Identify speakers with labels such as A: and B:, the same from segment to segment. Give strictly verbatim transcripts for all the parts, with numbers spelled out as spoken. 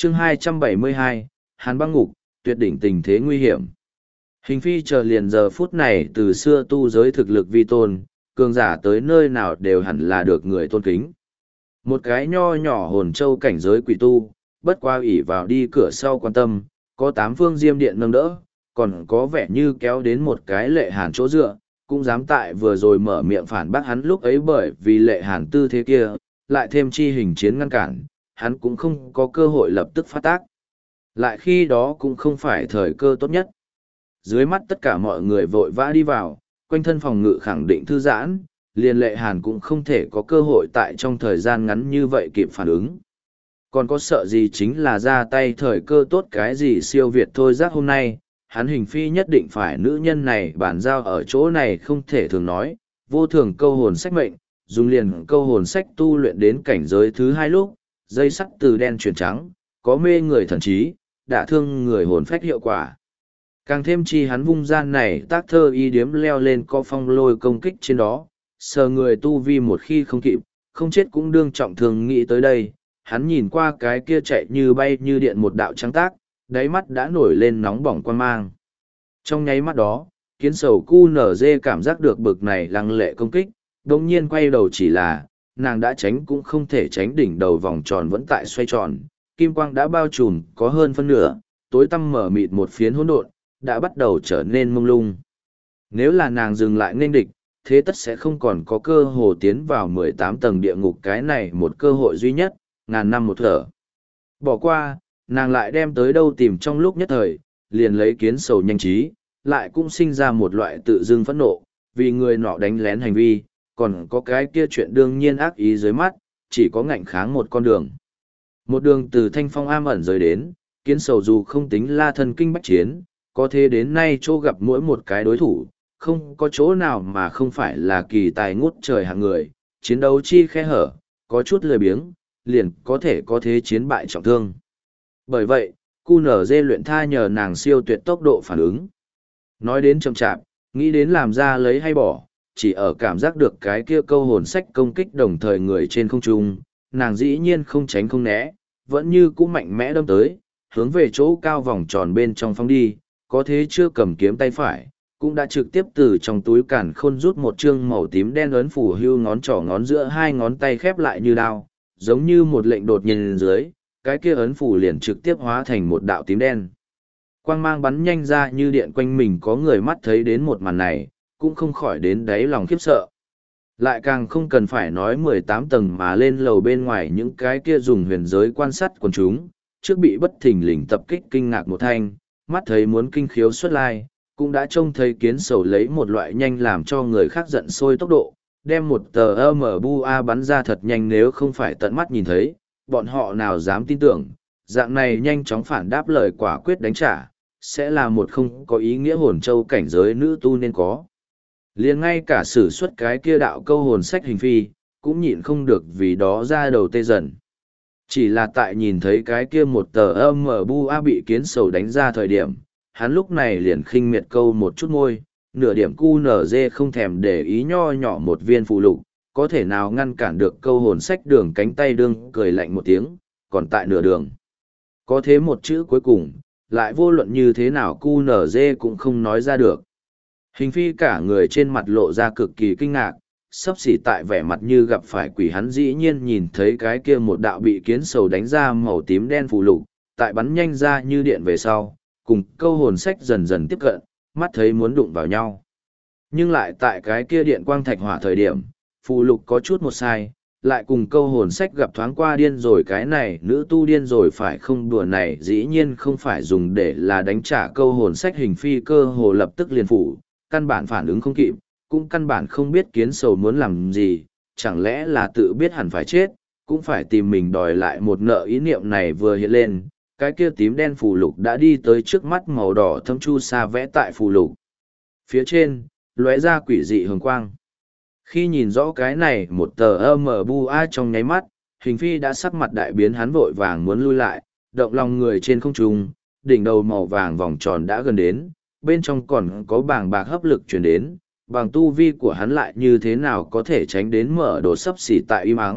A: chương hai trăm bảy mươi hai, Hàn băng ngục, tuyệt đỉnh tình thế nguy hiểm. Hình phi chờ liền giờ phút này từ xưa tu giới thực lực vi tôn, cường giả tới nơi nào đều hẳn là được người tôn kính. Một cái nho nhỏ hồn châu cảnh giới quỷ tu, bất qua ủy vào đi cửa sau quan tâm, có tám phương diêm điện nâng đỡ, còn có vẻ như kéo đến một cái lệ hàn chỗ dựa, cũng dám tại vừa rồi mở miệng phản bác hắn lúc ấy bởi vì lệ hàn tư thế kia, lại thêm chi hình chiến ngăn cản, hắn cũng không có cơ hội lập tức phát tác. Lại khi đó cũng không phải thời cơ tốt nhất. Dưới mắt tất cả mọi người vội vã đi vào, quanh thân phòng ngự khẳng định thư giãn, liền lệ hàn cũng không thể có cơ hội tại trong thời gian ngắn như vậy kịp phản ứng. Còn có sợ gì chính là ra tay thời cơ tốt cái gì siêu việt thôi giác hôm nay, hắn hình phi nhất định phải nữ nhân này bản giao ở chỗ này không thể thường nói, vô thường câu hồn sách mệnh, dùng liền câu hồn sách tu luyện đến cảnh giới thứ hai lúc, dây sắt từ đen chuyển trắng, có mê người thần trí, đả thương người hồn phách hiệu quả. Càng thêm chi hắn vung gian này tác thơ y điếm leo lên co phong lôi công kích trên đó, sờ người tu vi một khi không kịp, không chết cũng đương trọng thường nghĩ tới đây, hắn nhìn qua cái kia chạy như bay như điện một đạo trắng tác, đáy mắt đã nổi lên nóng bỏng quan mang. Trong nháy mắt đó, kiến sầu cu nở dê cảm giác được bực này lăng lệ công kích, đồng nhiên quay đầu chỉ là, nàng đã tránh cũng không thể tránh đỉnh đầu vòng tròn vẫn tại xoay tròn, kim quang đã bao trùm có hơn phân nửa, tối tăm mở mịt một phiến hỗn độn, đã bắt đầu trở nên mông lung. Nếu là nàng dừng lại nên địch, thế tất sẽ không còn có cơ hồ tiến vào mười tám tầng địa ngục cái này một cơ hội duy nhất, ngàn năm một thở. Bỏ qua, nàng lại đem tới đâu tìm trong lúc nhất thời, liền lấy kiến sầu nhanh trí, lại cũng sinh ra một loại tự dưng phẫn nộ, vì người nọ đánh lén hành vi, còn có cái kia chuyện đương nhiên ác ý dưới mắt, chỉ có ngạnh kháng một con đường. Một đường từ thanh phong am ẩn rời đến, kiến sầu dù không tính la thần kinh bách chiến, có thế đến nay chỗ gặp mỗi một cái đối thủ, không có chỗ nào mà không phải là kỳ tài ngút trời hạng người, chiến đấu chi khe hở, có chút lười biếng, liền có thể có thế chiến bại trọng thương. Bởi vậy, cu nở dê luyện tha nhờ nàng siêu tuyệt tốc độ phản ứng. Nói đến chậm chạp, nghĩ đến làm ra lấy hay bỏ, chỉ ở cảm giác được cái kia câu hồn sách công kích đồng thời người trên không trung, nàng dĩ nhiên không tránh không né, vẫn như cũ mạnh mẽ đâm tới, hướng về chỗ cao vòng tròn bên trong phóng đi, có thế chưa cầm kiếm tay phải, cũng đã trực tiếp từ trong túi cản khôn rút một chương màu tím đen ấn phủ hưu ngón trỏ ngón giữa hai ngón tay khép lại như đao, giống như một lệnh đột nhiên dưới, cái kia ấn phủ liền trực tiếp hóa thành một đạo tím đen. Quang mang bắn nhanh ra như điện quanh mình, có người mắt thấy đến một màn này, cũng không khỏi đến đáy lòng khiếp sợ. Lại càng không cần phải nói mười tám tầng mà lên lầu bên ngoài những cái kia dùng huyền giới quan sát quần chúng, trước bị bất thình lình tập kích kinh ngạc một thanh, mắt thấy muốn kinh khiếu xuất lai, cũng đã trông thấy kiến sầu lấy một loại nhanh làm cho người khác giận sôi tốc độ, đem một tờ âm bu a bắn ra thật nhanh, nếu không phải tận mắt nhìn thấy, bọn họ nào dám tin tưởng, dạng này nhanh chóng phản đáp lời quả quyết đánh trả, sẽ là một không có ý nghĩa hồn châu cảnh giới nữ tu nên có. Liền ngay cả sử xuất cái kia đạo câu hồn sách hình phi, cũng nhịn không được vì đó ra đầu tê dần. Chỉ là tại nhìn thấy cái kia một tờ âm bu a bị kiến sầu đánh ra thời điểm, hắn lúc này liền khinh miệt câu một chút môi, nửa điểm cu nở dê không thèm để ý nho nhỏ một viên phụ lục, có thể nào ngăn cản được câu hồn sách đường cánh tay đương cười lạnh một tiếng, còn tại nửa đường. Có thế một chữ cuối cùng, lại vô luận như thế nào cu nở dê cũng không nói ra được. Hình phi cả người trên mặt lộ ra cực kỳ kinh ngạc, sắp xỉ tại vẻ mặt như gặp phải quỷ, hắn dĩ nhiên nhìn thấy cái kia một đạo bị kiến sầu đánh ra màu tím đen phụ lục, tại bắn nhanh ra như điện về sau, cùng câu hồn sách dần dần tiếp cận, mắt thấy muốn đụng vào nhau. Nhưng lại tại cái kia điện quang thạch hỏa thời điểm, phụ lục có chút một sai, lại cùng câu hồn sách gặp thoáng qua điên rồi, cái này nữ tu điên rồi phải không, đùa này dĩ nhiên không phải dùng để là đánh trả câu hồn sách, hình phi cơ hồ lập tức liền phủ, căn bản phản ứng không kịp, cũng căn bản không biết kiến sầu muốn làm gì, chẳng lẽ là tự biết hẳn phải chết, cũng phải tìm mình đòi lại một nợ, ý niệm này vừa hiện lên, cái kia tím đen phù lục đã đi tới trước mắt, màu đỏ thâm chu sa vẽ tại phù lục phía trên, lóe ra quỷ dị hường quang. Khi nhìn rõ cái này một tờ âm bu a trong nháy mắt, hình phi đã sắc mặt đại biến, hắn vội vàng muốn lui lại, động lòng người trên không trung, đỉnh đầu màu vàng vòng tròn đã gần đến, bên trong còn có bàng bạc hấp lực truyền đến, bằng tu vi của hắn lại như thế nào có thể tránh đến, mở đồ sấp xỉ tại im ắng,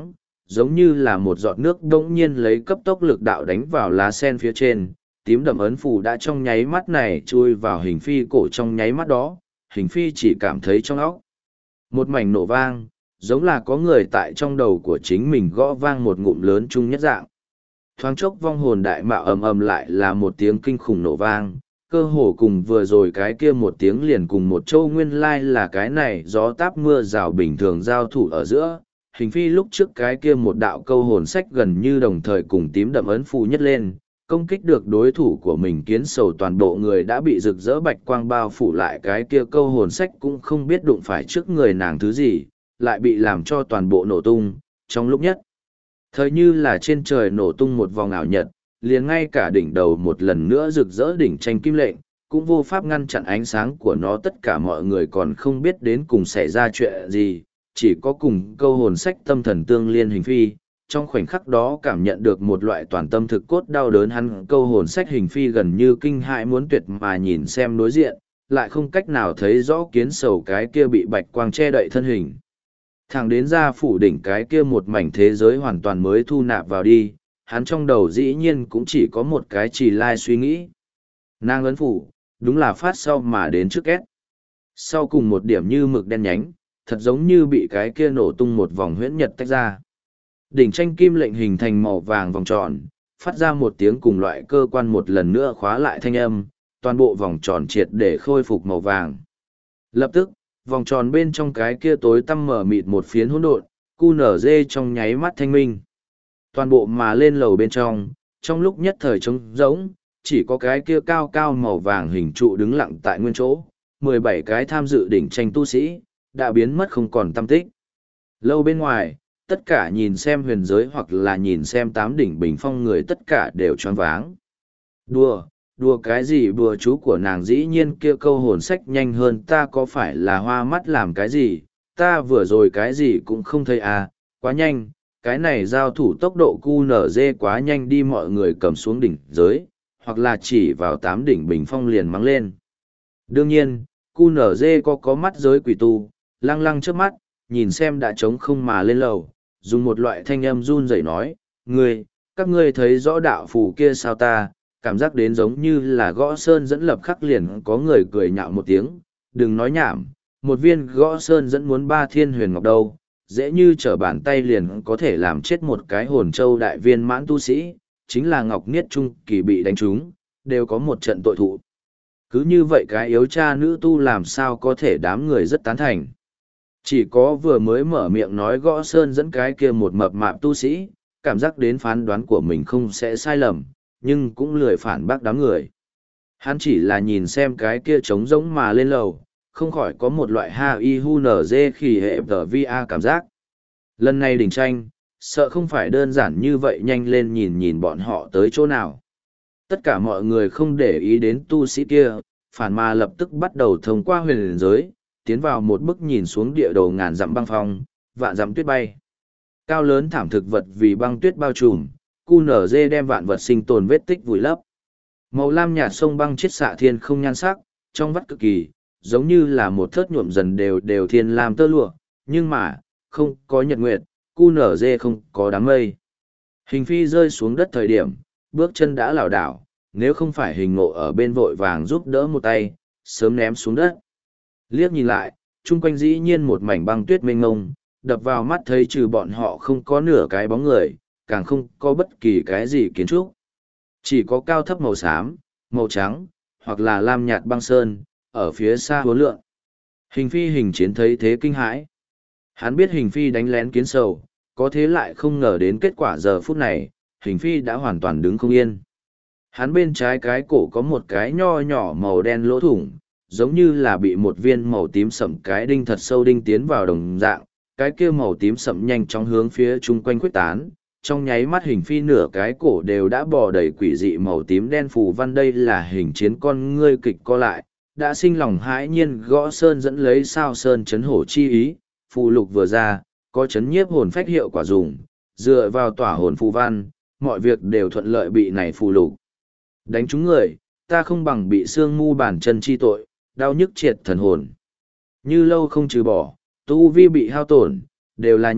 A: giống như là một giọt nước đống nhiên lấy cấp tốc lực đạo đánh vào lá sen phía trên, tím đậm ấn phù đã trong nháy mắt này chui vào hình phi cổ trong nháy mắt đó, hình phi chỉ cảm thấy trong óc. Một mảnh nổ vang, giống là có người tại trong đầu của chính mình gõ vang một ngụm lớn chung nhất dạng. Thoáng chốc vong hồn đại mạo ầm ầm lại là một tiếng kinh khủng nổ vang, cơ hồ cùng vừa rồi cái kia một tiếng liền cùng một châu nguyên lai là cái này gió táp mưa rào bình thường giao thủ ở giữa. Hình phi lúc trước cái kia một đạo câu hồn sách gần như đồng thời cùng tím đậm ấn phù nhất lên, công kích được đối thủ của mình kiến sầu toàn bộ người đã bị rực rỡ bạch quang bao phủ lại cái kia câu hồn sách cũng không biết đụng phải trước người nàng thứ gì, lại bị làm cho toàn bộ nổ tung, trong lúc nhất. Thời như là trên trời nổ tung một vòng ảo nhật, liền ngay cả đỉnh đầu một lần nữa rực rỡ đỉnh tranh kim lệnh, cũng vô pháp ngăn chặn ánh sáng của nó tất cả mọi người còn không biết đến cùng xảy ra chuyện gì, chỉ có cùng câu hồn sách tâm thần tương liên hình phi. Trong khoảnh khắc đó cảm nhận được một loại toàn tâm thực cốt đau đớn hắn câu hồn sách hình phi gần như kinh hãi muốn tuyệt mà nhìn xem đối diện, lại không cách nào thấy rõ kiến sầu cái kia bị bạch quang che đậy thân hình. Thẳng đến ra phủ đỉnh cái kia một mảnh thế giới hoàn toàn mới thu nạp vào đi, hắn trong đầu dĩ nhiên cũng chỉ có một cái trì lai suy nghĩ. Nàng ấn phủ, đúng là phát sau mà đến trước két. Sau cùng một điểm như mực đen nhánh, thật giống như bị cái kia nổ tung một vòng huyễn nhật tách ra. Đỉnh tranh kim lệnh hình thành màu vàng vòng tròn, phát ra một tiếng cùng loại cơ quan một lần nữa khóa lại thanh âm, toàn bộ vòng tròn triệt để khôi phục màu vàng. Lập tức, vòng tròn bên trong cái kia tối tăm mở mịt một phiến hỗn độn, cu nở dê trong nháy mắt thanh minh. Toàn bộ mà lên lầu bên trong, trong lúc nhất thời trống rỗng, chỉ có cái kia cao cao màu vàng hình trụ đứng lặng tại nguyên chỗ, mười bảy cái tham dự đỉnh tranh tu sĩ, đã biến mất không còn tăm tích. Lâu bên ngoài, tất cả nhìn xem huyền giới hoặc là nhìn xem tám đỉnh bình phong người tất cả đều choáng váng. Đùa, đùa cái gì đùa chú của nàng dĩ nhiên kia câu hồn sách nhanh hơn ta có phải là hoa mắt làm cái gì, ta vừa rồi cái gì cũng không thấy à, quá nhanh, cái này giao thủ tốc độ cu nở dê quá nhanh đi mọi người cầm xuống đỉnh giới, hoặc là chỉ vào tám đỉnh bình phong liền mắng lên. Đương nhiên, cu nở dê có có mắt giới quỷ tu, lăng lăng trước mắt, nhìn xem đã trống không mà lên lầu, dùng một loại thanh âm run rẩy nói, ngươi, các ngươi thấy rõ đạo phù kia sao ta, cảm giác đến giống như là gõ sơn dẫn lập khắc liền có người cười nhạo một tiếng, đừng nói nhảm, một viên gõ sơn dẫn muốn ba thiên huyền ngọc đâu, dễ như trở bàn tay liền có thể làm chết một cái hồn châu đại viên mãn tu sĩ, chính là ngọc niết trung kỳ bị đánh trúng, đều có một trận tội thụ. Cứ như vậy cái yếu cha nữ tu làm sao có thể đám người rất tán thành. Chỉ có vừa mới mở miệng nói gõ sơn dẫn cái kia một mập mạp tu sĩ, cảm giác đến phán đoán của mình không sẽ sai lầm, nhưng cũng lười phản bác đám người. Hắn chỉ là nhìn xem cái kia trống rỗng mà lên lầu, không khỏi có một loại ha y hu nở dê khỉ hệ tờ vi a cảm giác. Lần này đỉnh tranh, sợ không phải đơn giản như vậy nhanh lên nhìn nhìn bọn họ tới chỗ nào. Tất cả mọi người không để ý đến tu sĩ kia, phản mà lập tức bắt đầu thông qua huyền giới, tiến vào một bức nhìn xuống địa đồ ngàn dặm băng phong, vạn dặm tuyết bay. Cao lớn thảm thực vật vì băng tuyết bao trùm, cu nở dê đem vạn vật sinh tồn vết tích vùi lấp. Màu lam nhạt sông băng chiết xạ thiên không nhan sắc, trong vắt cực kỳ, giống như là một thớt nhuộm dần đều đều thiên lam tơ lụa, nhưng mà, không có nhật nguyệt, cu nở dê không có đám mây. Hình phi rơi xuống đất thời điểm, bước chân đã lảo đảo, nếu không phải hình ngộ ở bên vội vàng giúp đỡ một tay, sớm ném xuống đất. Liếc nhìn lại, chung quanh dĩ nhiên một mảnh băng tuyết mênh ngông, đập vào mắt thấy trừ bọn họ không có nửa cái bóng người, càng không có bất kỳ cái gì kiến trúc. Chỉ có cao thấp màu xám, màu trắng, hoặc là lam nhạt băng sơn, ở phía xa hố lượng. Hình phi hình chiến thấy thế kinh hãi. Hắn biết hình phi đánh lén kiến sầu, có thế lại không ngờ đến kết quả giờ phút này, hình phi đã hoàn toàn đứng không yên. Hắn bên trái cái cổ có một cái nho nhỏ màu đen lỗ thủng, giống như là bị một viên màu tím sậm cái đinh thật sâu đinh tiến vào đồng dạng, cái kia màu tím sậm nhanh chóng hướng phía chung quanh quyết tán, trong nháy mắt hình phi nửa cái cổ đều đã bò đầy quỷ dị màu tím đen phù văn đây là hình chiến con ngươi kịch co lại, đã sinh lòng hãi nhiên gõ sơn dẫn lấy sao sơn chấn hổ chi ý, phù lục vừa ra, có chấn nhiếp hồn phách hiệu quả dùng, dựa vào tỏa hồn phù văn, mọi việc đều thuận lợi bị này phù lục. Đánh trúng người, ta không bằng bị xương mu bàn chân chi tội, đau nhức triệt thần hồn. Như lâu không trừ bỏ, tu vi bị hao tổn, đều là nhẹ,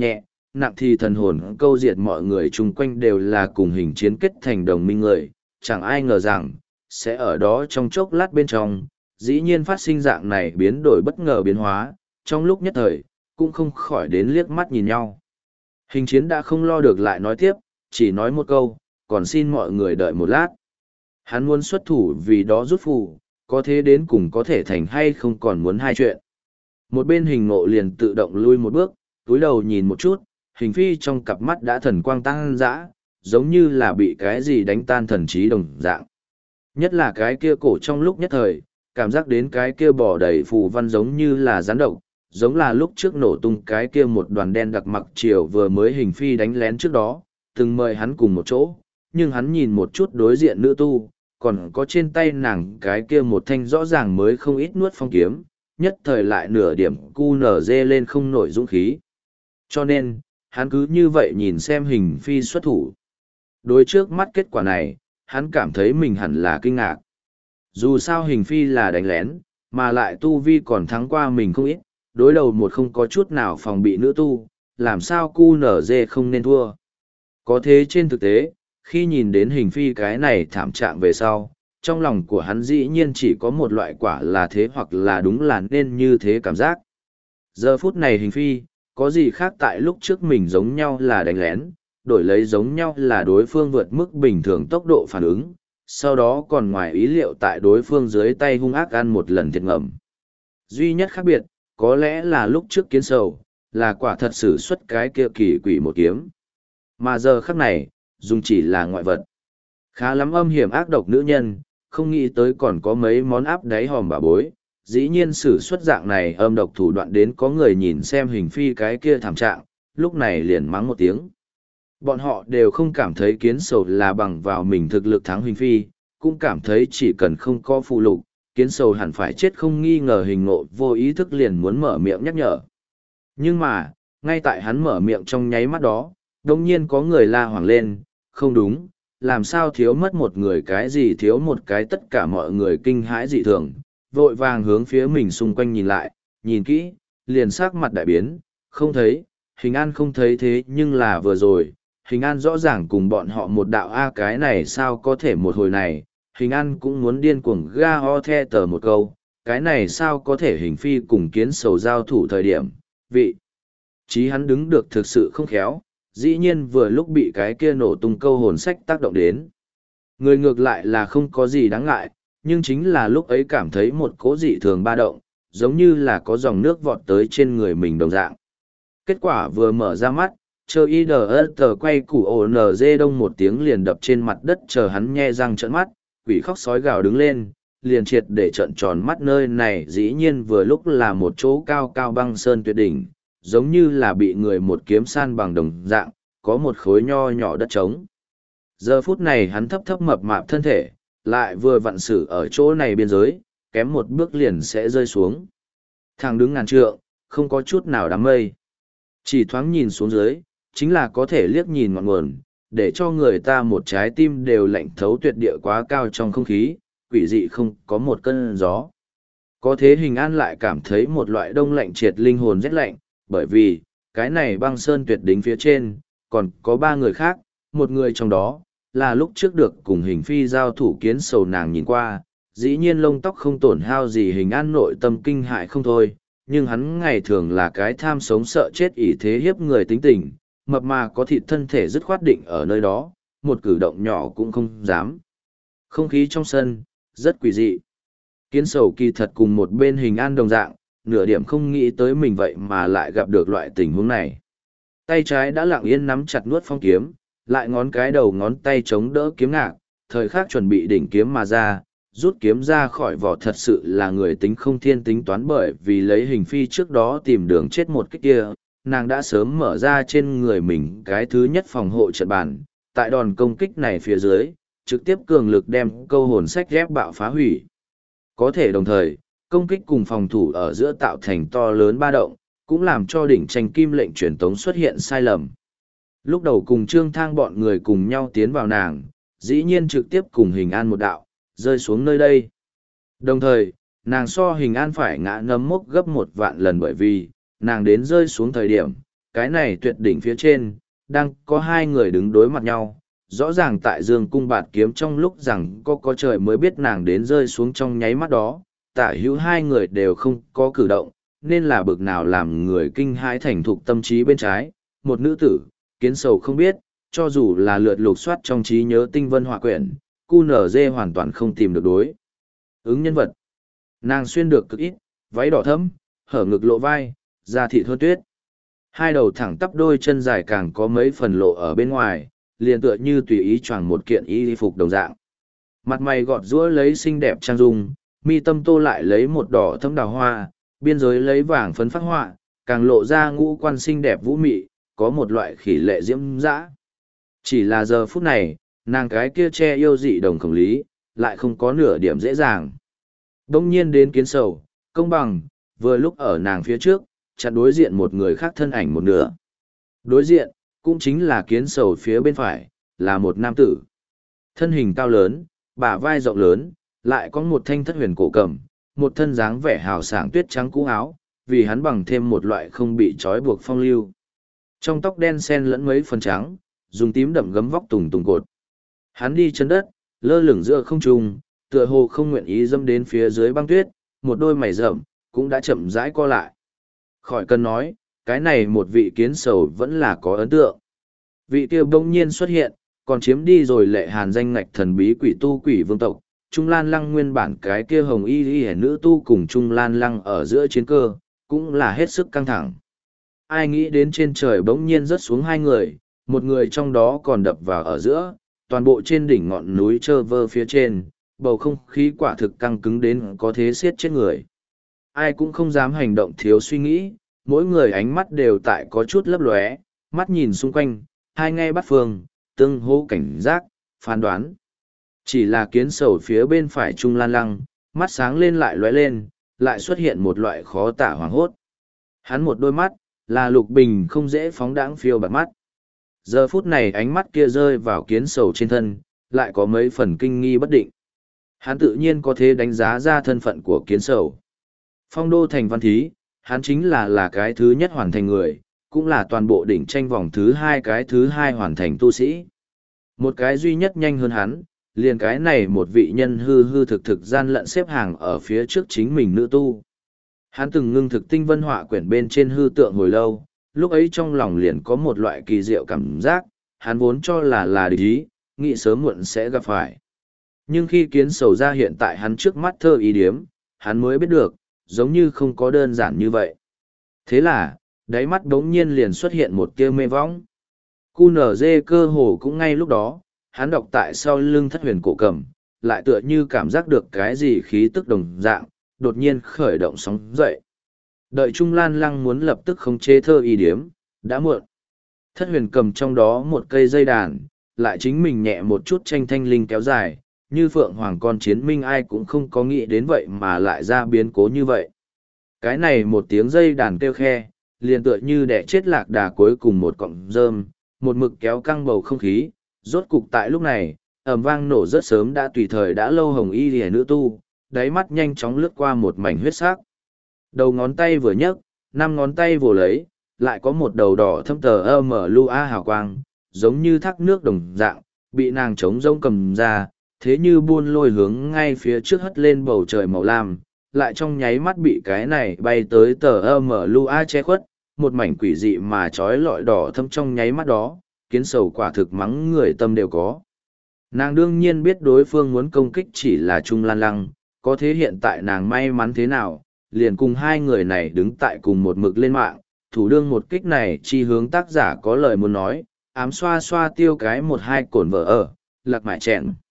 A: nặng thì thần hồn câu diệt mọi người chung quanh đều là cùng hình chiến kết thành đồng minh người, chẳng ai ngờ rằng, sẽ ở đó trong chốc lát bên trong, dĩ nhiên phát sinh dạng này biến đổi bất ngờ biến hóa, trong lúc nhất thời, cũng không khỏi đến liếc mắt nhìn nhau. Hình chiến đã không lo được lại nói tiếp, chỉ nói một câu, còn xin mọi người đợi một lát. Hắn muốn xuất thủ vì đó rút phù, có thế đến cùng có thể thành hay không còn muốn hai chuyện. Một bên hình ngộ liền tự động lui một bước, túi đầu nhìn một chút, hình phi trong cặp mắt đã thần quang tăng dã, giống như là bị cái gì đánh tan thần trí đồng dạng. Nhất là cái kia cổ trong lúc nhất thời, cảm giác đến cái kia bỏ đầy phù văn giống như là rắn độc, giống là lúc trước nổ tung cái kia một đoàn đen đặc mặc chiều vừa mới hình phi đánh lén trước đó, từng mời hắn cùng một chỗ, nhưng hắn nhìn một chút đối diện nữ tu, còn có trên tay nàng cái kia một thanh rõ ràng mới không ít nuốt phong kiếm, nhất thời lại nửa điểm cu nở dê lên không nổi dũng khí. Cho nên, hắn cứ như vậy nhìn xem hình phi xuất thủ. Đối trước mắt kết quả này, hắn cảm thấy mình hẳn là kinh ngạc. Dù sao hình phi là đánh lén, mà lại tu vi còn thắng qua mình không ít, đối đầu một không có chút nào phòng bị nữ tu, làm sao cu nở dê không nên thua. Có thế trên thực tế, khi nhìn đến hình phi cái này thảm trạng về sau, trong lòng của hắn dĩ nhiên chỉ có một loại quả là thế hoặc là đúng là nên như thế cảm giác. Giờ phút này hình phi, có gì khác tại lúc trước mình giống nhau là đánh lén, đổi lấy giống nhau là đối phương vượt mức bình thường tốc độ phản ứng, sau đó còn ngoài ý liệu tại đối phương dưới tay hung ác ăn một lần thiệt ngầm. Duy nhất khác biệt, có lẽ là lúc trước kiến sầu, là quả thật sự xuất cái kia kỳ quỷ một kiếm. Mà giờ khắc này, dùng chỉ là ngoại vật. Khá lắm âm hiểm ác độc nữ nhân, không nghĩ tới còn có mấy món áp đáy hòm bà bối. Dĩ nhiên sử xuất dạng này âm độc thủ đoạn đến có người nhìn xem hình phi cái kia thảm trạng, lúc này liền mắng một tiếng. Bọn họ đều không cảm thấy kiến sầu là bằng vào mình thực lực thắng hình phi, cũng cảm thấy chỉ cần không có phụ lục, kiến sầu hẳn phải chết không nghi ngờ hình ngộ vô ý thức liền muốn mở miệng nhắc nhở. Nhưng mà, ngay tại hắn mở miệng trong nháy mắt đó, đồng nhiên có người la hoảng lên, không đúng, làm sao thiếu mất một người cái gì thiếu một cái tất cả mọi người kinh hãi dị thường, vội vàng hướng phía mình xung quanh nhìn lại, nhìn kỹ, liền sắc mặt đại biến, không thấy, hình an không thấy thế nhưng là vừa rồi, hình an rõ ràng cùng bọn họ một đạo A cái này sao có thể một hồi này, hình an cũng muốn điên cuồng ga ho the tờ một câu, cái này sao có thể hình phi cùng kiến sầu giao thủ thời điểm, vị trí hắn đứng được thực sự không khéo, dĩ nhiên vừa lúc bị cái kia nổ tung câu hồn sách tác động đến. Người ngược lại là không có gì đáng ngại, nhưng chính là lúc ấy cảm thấy một cố dị thường ba động, giống như là có dòng nước vọt tới trên người mình đồng dạng. Kết quả vừa mở ra mắt, chờ y đờ ơ tờ quay củ ổ nở dê đông một tiếng liền đập trên mặt đất chờ hắn nhe răng trợn mắt, quỷ khóc sói gào đứng lên, liền triệt để trợn tròn mắt nơi này dĩ nhiên vừa lúc là một chỗ cao cao băng sơn tuyệt đỉnh, giống như là bị người một kiếm san bằng đồng dạng, có một khối nho nhỏ đất trống. Giờ phút này hắn thấp thấp mập mạp thân thể, lại vừa vặn xử ở chỗ này biên giới, kém một bước liền sẽ rơi xuống. Thằng đứng ngàn trượng, không có chút nào đám mây. Chỉ thoáng nhìn xuống dưới, chính là có thể liếc nhìn ngọn nguồn, để cho người ta một trái tim đều lạnh thấu tuyệt địa quá cao trong không khí, quỷ dị không có một cơn gió. Có thế hình an lại cảm thấy một loại đông lạnh triệt linh hồn rét lạnh, bởi vì, cái này băng sơn tuyệt đỉnh phía trên, còn có ba người khác, một người trong đó, là lúc trước được cùng hình phi giao thủ kiến sầu nàng nhìn qua, dĩ nhiên lông tóc không tổn hao gì hình an nội tâm kinh hại không thôi, nhưng hắn ngày thường là cái tham sống sợ chết ỷ thế hiếp người tính tình, mập mà có thịt thân thể dứt khoát định ở nơi đó, một cử động nhỏ cũng không dám. Không khí trong sân, rất quỷ dị. Kiến sầu kỳ thật cùng một bên hình an đồng dạng, nửa điểm không nghĩ tới mình vậy mà lại gặp được loại tình huống này. Tay trái đã lặng yên nắm chặt nuốt phong kiếm, lại ngón cái đầu ngón tay chống đỡ kiếm ngạc, thời khắc chuẩn bị đỉnh kiếm mà ra, rút kiếm ra khỏi vỏ thật sự là người tính không thiên tính toán bởi vì lấy hình phi trước đó tìm đường chết một cái kia, nàng đã sớm mở ra trên người mình cái thứ nhất phòng hộ trận bàn, tại đòn công kích này phía dưới, trực tiếp cường lực đem câu hồn sách ghép bạo phá hủy. Có thể đồng thời, công kích cùng phòng thủ ở giữa tạo thành to lớn ba động, cũng làm cho đỉnh tranh kim lệnh truyền tống xuất hiện sai lầm. Lúc đầu cùng Trương Thang bọn người cùng nhau tiến vào nàng, dĩ nhiên trực tiếp cùng hình an một đạo, rơi xuống nơi đây. Đồng thời, nàng so hình an phải ngã ngấm mốc gấp một vạn lần bởi vì, nàng đến rơi xuống thời điểm, cái này tuyệt đỉnh phía trên, đang có hai người đứng đối mặt nhau. Rõ ràng tại dương cung bạt kiếm trong lúc rằng có có trời mới biết nàng đến rơi xuống trong nháy mắt đó, tả hữu hai người đều không có cử động, nên là bực nào làm người kinh hãi thành thục tâm trí bên trái, một nữ tử, kiến sầu không biết, cho dù là lượt lục soát trong trí nhớ tinh vân họa quyển, cu nở dê hoàn toàn không tìm được đối ứng nhân vật. Nàng xuyên được cực ít, váy đỏ thẫm, hở ngực lộ vai, da thịt hơn tuyết. Hai đầu thẳng tắp đôi chân dài càng có mấy phần lộ ở bên ngoài, liền tựa như tùy ý choàng một kiện y phục đồng dạng. Mặt mày gọt giũa lấy xinh đẹp trang dung, mi tâm tô lại lấy một đỏ thẫm đào hoa, biên giới lấy vàng phấn phát họa, càng lộ ra ngũ quan xinh đẹp vũ mị, có một loại khỉ lệ diễm dã. Chỉ là giờ phút này, nàng cái kia che yêu dị đồng khổng lý, lại không có nửa điểm dễ dàng. Đông nhiên đến kiến sầu, công bằng, vừa lúc ở nàng phía trước, chặn đối diện một người khác thân ảnh một nửa. Đối diện, cũng chính là kiến sầu phía bên phải, là một nam tử. Thân hình cao lớn, bả vai rộng lớn, lại có một thanh thất huyền cổ cầm, một thân dáng vẻ hào sảng tuyết trắng cũ áo, vì hắn bằng thêm một loại không bị trói buộc phong lưu. Trong tóc đen xen lẫn mấy phần trắng, dùng tím đậm gấm vóc tùng tùng cột. Hắn đi chân đất, lơ lửng giữa không trung, tựa hồ không nguyện ý dâm đến phía dưới băng tuyết, một đôi mày rậm, cũng đã chậm rãi co lại. Khỏi cần nói, cái này một vị kiến sầu vẫn là có ấn tượng. Vị kia bỗng nhiên xuất hiện, còn chiếm đi rồi lệ hàn danh ngạch thần bí quỷ tu quỷ vương tộc. Trung Lan Lăng nguyên bản cái kia hồng y y nữ tu cùng Trung Lan Lăng ở giữa chiến cơ, cũng là hết sức căng thẳng. Ai nghĩ đến trên trời bỗng nhiên rớt xuống hai người, một người trong đó còn đập vào ở giữa, toàn bộ trên đỉnh ngọn núi trơ vơ phía trên, bầu không khí quả thực căng cứng đến có thế siết chết người. Ai cũng không dám hành động thiếu suy nghĩ, mỗi người ánh mắt đều tại có chút lấp lóe, mắt nhìn xung quanh, hai ngay bắt phương, tương hô cảnh giác, phán đoán. Chỉ là kiến sầu phía bên phải Trung Lan Lăng, mắt sáng lên lại lóe lên, lại xuất hiện một loại khó tả hoàng hốt. Hắn một đôi mắt, là lục bình không dễ phóng đãng phiêu bạt mắt. Giờ phút này ánh mắt kia rơi vào kiến sầu trên thân, lại có mấy phần kinh nghi bất định. Hắn tự nhiên có thể đánh giá ra thân phận của kiến sầu. Phong đô thành văn thí, hắn chính là là cái thứ nhất hoàn thành người, cũng là toàn bộ đỉnh tranh vòng thứ hai cái thứ hai hoàn thành tu sĩ. Một cái duy nhất nhanh hơn hắn, liền cái này một vị nhân hư hư thực thực gian lận xếp hàng ở phía trước chính mình nữ tu. Hắn từng ngưng thực tinh vân họa quyển bên trên hư tượng hồi lâu, lúc ấy trong lòng liền có một loại kỳ diệu cảm giác, hắn vốn cho là là địch ý, nghĩ sớm muộn sẽ gặp phải. Nhưng khi kiến sầu ra hiện tại hắn trước mắt thơ ý điếm, hắn mới biết được, giống như không có đơn giản như vậy. Thế là, đáy mắt đống nhiên liền xuất hiện một tia mê võng. cu nở dê cơ hồ cũng ngay lúc đó, hắn đọc tại sau lưng thất huyền cổ cầm, lại tựa như cảm giác được cái gì khí tức đồng dạng, đột nhiên khởi động sóng dậy. Đợi Trung Lan Lăng muốn lập tức khống chế thơ y điếm, đã muộn. Thất huyền cầm trong đó một cây dây đàn, lại chính mình nhẹ một chút tranh thanh linh kéo dài, như phượng hoàng con chiến minh ai cũng không có nghĩ đến vậy mà lại ra biến cố như vậy. Cái này một tiếng dây đàn kêu khe, liền tựa như đẻ chết lạc đà cuối cùng một cọng rơm, một mực kéo căng bầu không khí, rốt cục tại lúc này, ầm vang nổ rất sớm đã tùy thời đã lâu hồng y lìa nữ tu, đáy mắt nhanh chóng lướt qua một mảnh huyết sắc. Đầu ngón tay vừa nhấc, năm ngón tay vồ lấy, lại có một đầu đỏ thâm tờ ơ mở lu a hào quang, giống như thác nước đồng dạng, bị nàng trống rông cầm ra, thế như buôn lôi hướng ngay phía trước hất lên bầu trời màu lam, lại trong nháy mắt bị cái này bay tới tờ ơ mở lu a che khuất, một mảnh quỷ dị mà trói lọi đỏ thâm trong nháy mắt đó, kiến sầu quả thực mắng người tâm đều có. Nàng đương nhiên biết đối phương muốn công kích chỉ là Trung Lan Lăng, có thế hiện tại nàng may mắn thế nào, liền cùng hai người này đứng tại cùng một mực lên mạng, thủ đương một kích này chi hướng tác giả có lời muốn nói, ám xoa xoa tiêu cái một hai cổn vợ ở, lạc mại chèn.